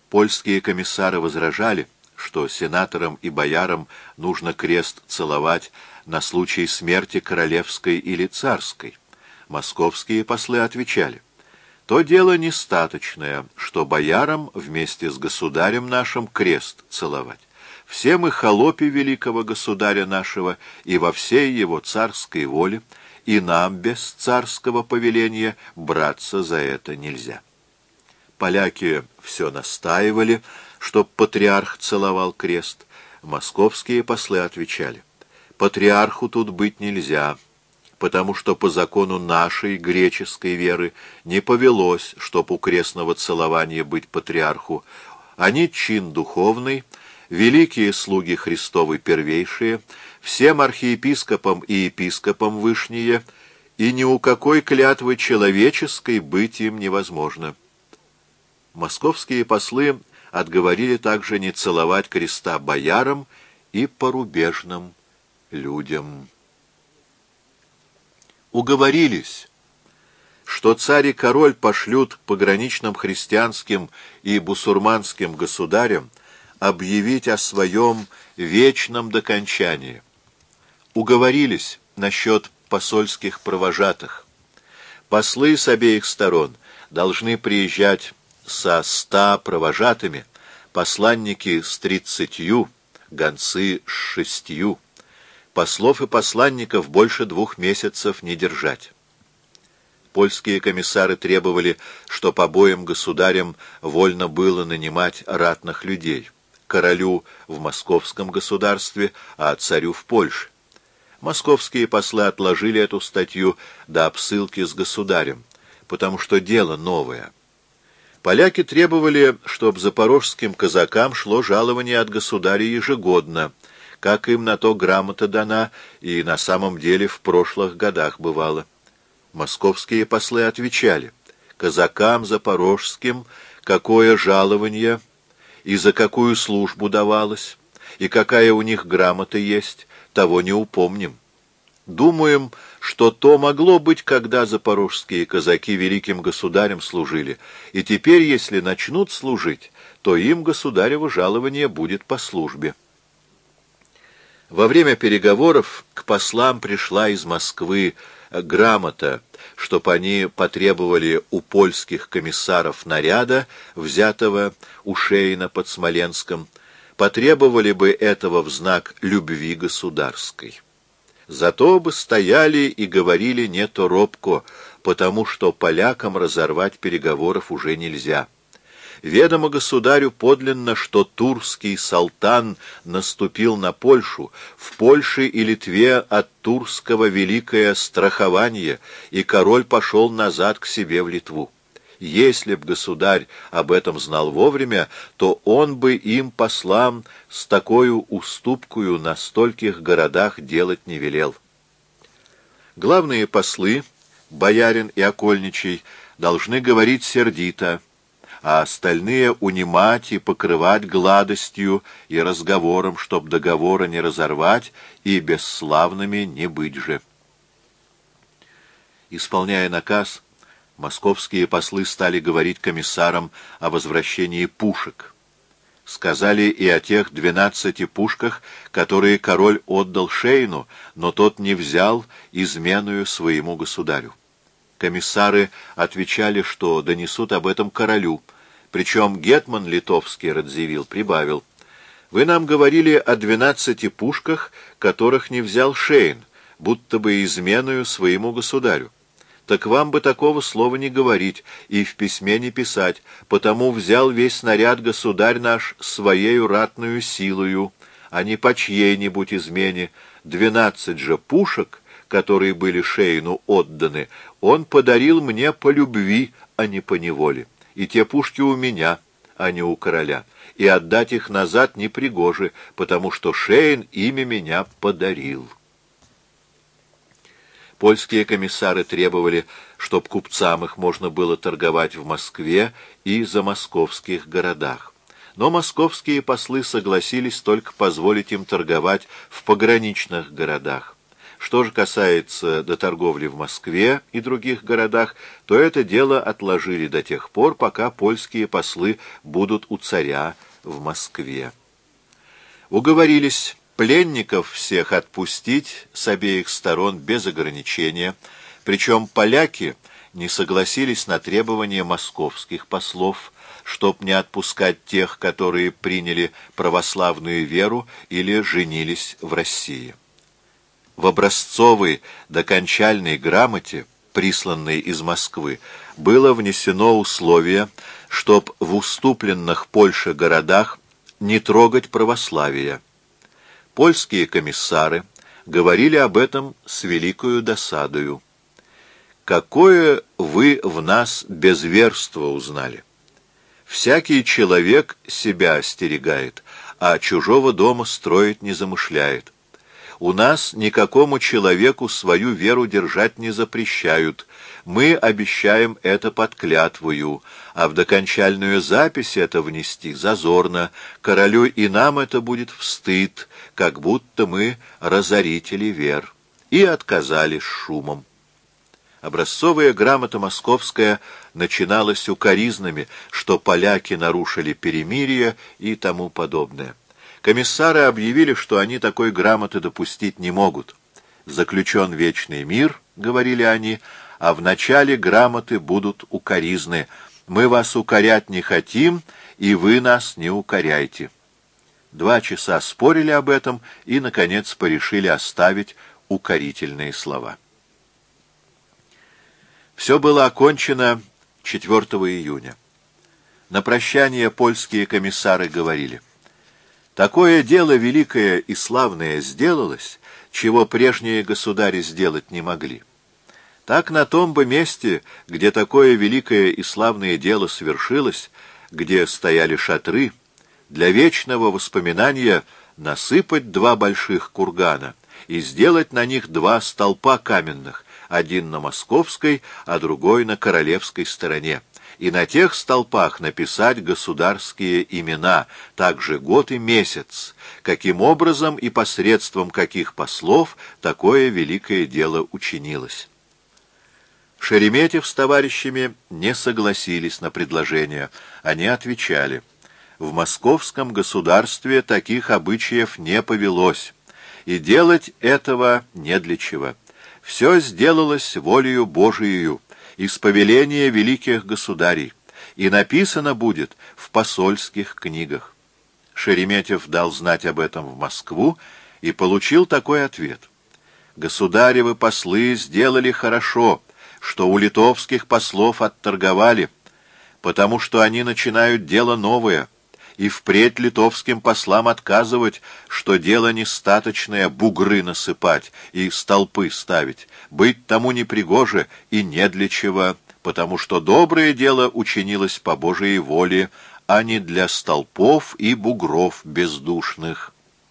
Польские комиссары возражали, что сенаторам и боярам нужно крест целовать на случай смерти королевской или царской. Московские послы отвечали: то дело нестаточное, что боярам вместе с государем нашим крест целовать. Все мы холопи великого государя нашего и во всей его царской воле, и нам без царского повеления браться за это нельзя. Поляки все настаивали, чтоб патриарх целовал крест. Московские послы отвечали: патриарху тут быть нельзя, потому что по закону нашей греческой веры не повелось, чтоб у крестного целования быть патриарху. Они чин духовный, великие слуги Христовы первейшие, всем архиепископам и епископам вышние, и ни у какой клятвы человеческой быть им невозможно. Московские послы отговорили также не целовать креста боярам и порубежным людям. Уговорились, что царь и король пошлют к пограничным христианским и бусурманским государям объявить о своем вечном докончании. Уговорились насчет посольских провожатых. Послы с обеих сторон должны приезжать со 100 провожатыми, посланники с 30, гонцы с 6. Послов и посланников больше 2 месяцев не держать. Польские комиссары требовали, чтоб обоим государям вольно было нанимать ратных людей, королю в московском государстве, а царю в Польше. Московские послы отложили эту статью до обсылки с государем, потому что дело новое. Поляки требовали, чтоб запорожским казакам шло жалование от государя ежегодно, как им на то грамота дана, и на самом деле в прошлых годах бывало. Московские послы отвечали: казакам запорожским какое жалование и за какую службу давалось, и какая у них грамота есть, того не упомним. Думаем, что то могло быть, когда запорожские казаки великим государем служили, и теперь, если начнут служить, то им государево жалование будет по службе. Во время переговоров к послам пришла из Москвы грамота, чтоб они потребовали у польских комиссаров наряда, взятого у Шейна под Смоленском, потребовали бы этого в знак любви государской. Зато бы стояли и говорили не то робко, потому что полякам разорвать переговоров уже нельзя. Ведомо государю подлинно, что турский салтан наступил на Польшу, в Польше и Литве от турского великое страхование, и король пошел назад к себе в Литву. Если б государь об этом знал вовремя, то он бы им, послам, с такою уступкою на стольких городах делать не велел. Главные послы, боярин и окольничий, должны говорить сердито, а остальные унимать и покрывать гладостью и разговором, чтоб договора не разорвать и бесславными не быть же. Исполняя наказ, московские послы стали говорить комиссарам о возвращении пушек. Сказали и о тех 12 пушках, которые король отдал Шейну, но тот не взял изменою своему государю. Комиссары отвечали, что донесут об этом королю, причем гетман литовский Радзивилл прибавил: «Вы нам говорили о 12 пушках, которых не взял Шейн, будто бы изменою своему государю. Так вам бы такого слова не говорить и в письме не писать, потому взял весь снаряд государь наш своею ратную силою, а не по чьей-нибудь измене. 12 же пушек, которые были Шейну отданы, он подарил мне по любви, а не по неволе. И те пушки у меня, а не у короля, и отдать их назад непригоже, потому что Шейн ими меня подарил». Польские комиссары требовали, чтоб купцам их можно было торговать в Москве и за московских городах. Но московские послы согласились только позволить им торговать в пограничных городах. Что же касается до торговли в Москве и других городах, то это дело отложили до тех пор, пока польские послы будут у царя в Москве. Уговорились пленников всех отпустить с обеих сторон без ограничения, причем поляки не согласились на требования московских послов, чтоб не отпускать тех, которые приняли православную веру или женились в России. В образцовой докончальной грамоте, присланной из Москвы, было внесено условие, чтоб в уступленных Польше городах не трогать православие. Польские комиссары говорили об этом с великою досадою. «Какое вы в нас безверство узнали! Всякий человек себя остерегает, а чужого дома строить не замышляет. У нас никакому человеку свою веру держать не запрещают. Мы обещаем это под клятвою, а в докончальную запись это внести зазорно. Королю и нам это будет встыд, как будто мы разорители вер». И отказались шумом. Образцовая грамота московская начиналась укоризнами, что поляки нарушили перемирие и тому подобное. Комиссары объявили, что они такой грамоты допустить не могут. «Заключен вечный мир», — говорили они, — «а в начале грамоты будут укоризны. Мы вас укорять не хотим, и вы нас не укоряйте». 2 часа спорили об этом и, наконец, порешили оставить укорительные слова. Все было окончено 4 июня. На прощание польские комиссары говорили: «Такое дело великое и славное сделалось, чего прежние государи сделать не могли. Так на том бы месте, где такое великое и славное дело свершилось, где стояли шатры, для вечного воспоминания насыпать 2 больших кургана и сделать на них 2 столпа каменных, один на московской, а другой на королевской стороне, и на тех столпах написать государские имена, также год и месяц, каким образом и посредством каких послов такое великое дело учинилось». Шереметьев с товарищами не согласились на предложение. Они отвечали: «В московском государстве таких обычаев не повелось, и делать этого не для чего. Все сделалось волею Божиею, из повеления великих государей, и написано будет в посольских книгах». Шереметьев дал знать об этом в Москву и получил такой ответ: «Государевы послы сделали хорошо, что у литовских послов отторговали, потому что они начинают дело новое, и впредь литовским послам отказывать, что дело нестаточное бугры насыпать и столпы ставить, быть тому непригоже и не для чего, потому что доброе дело учинилось по Божией воле, а не для столпов и бугров бездушных».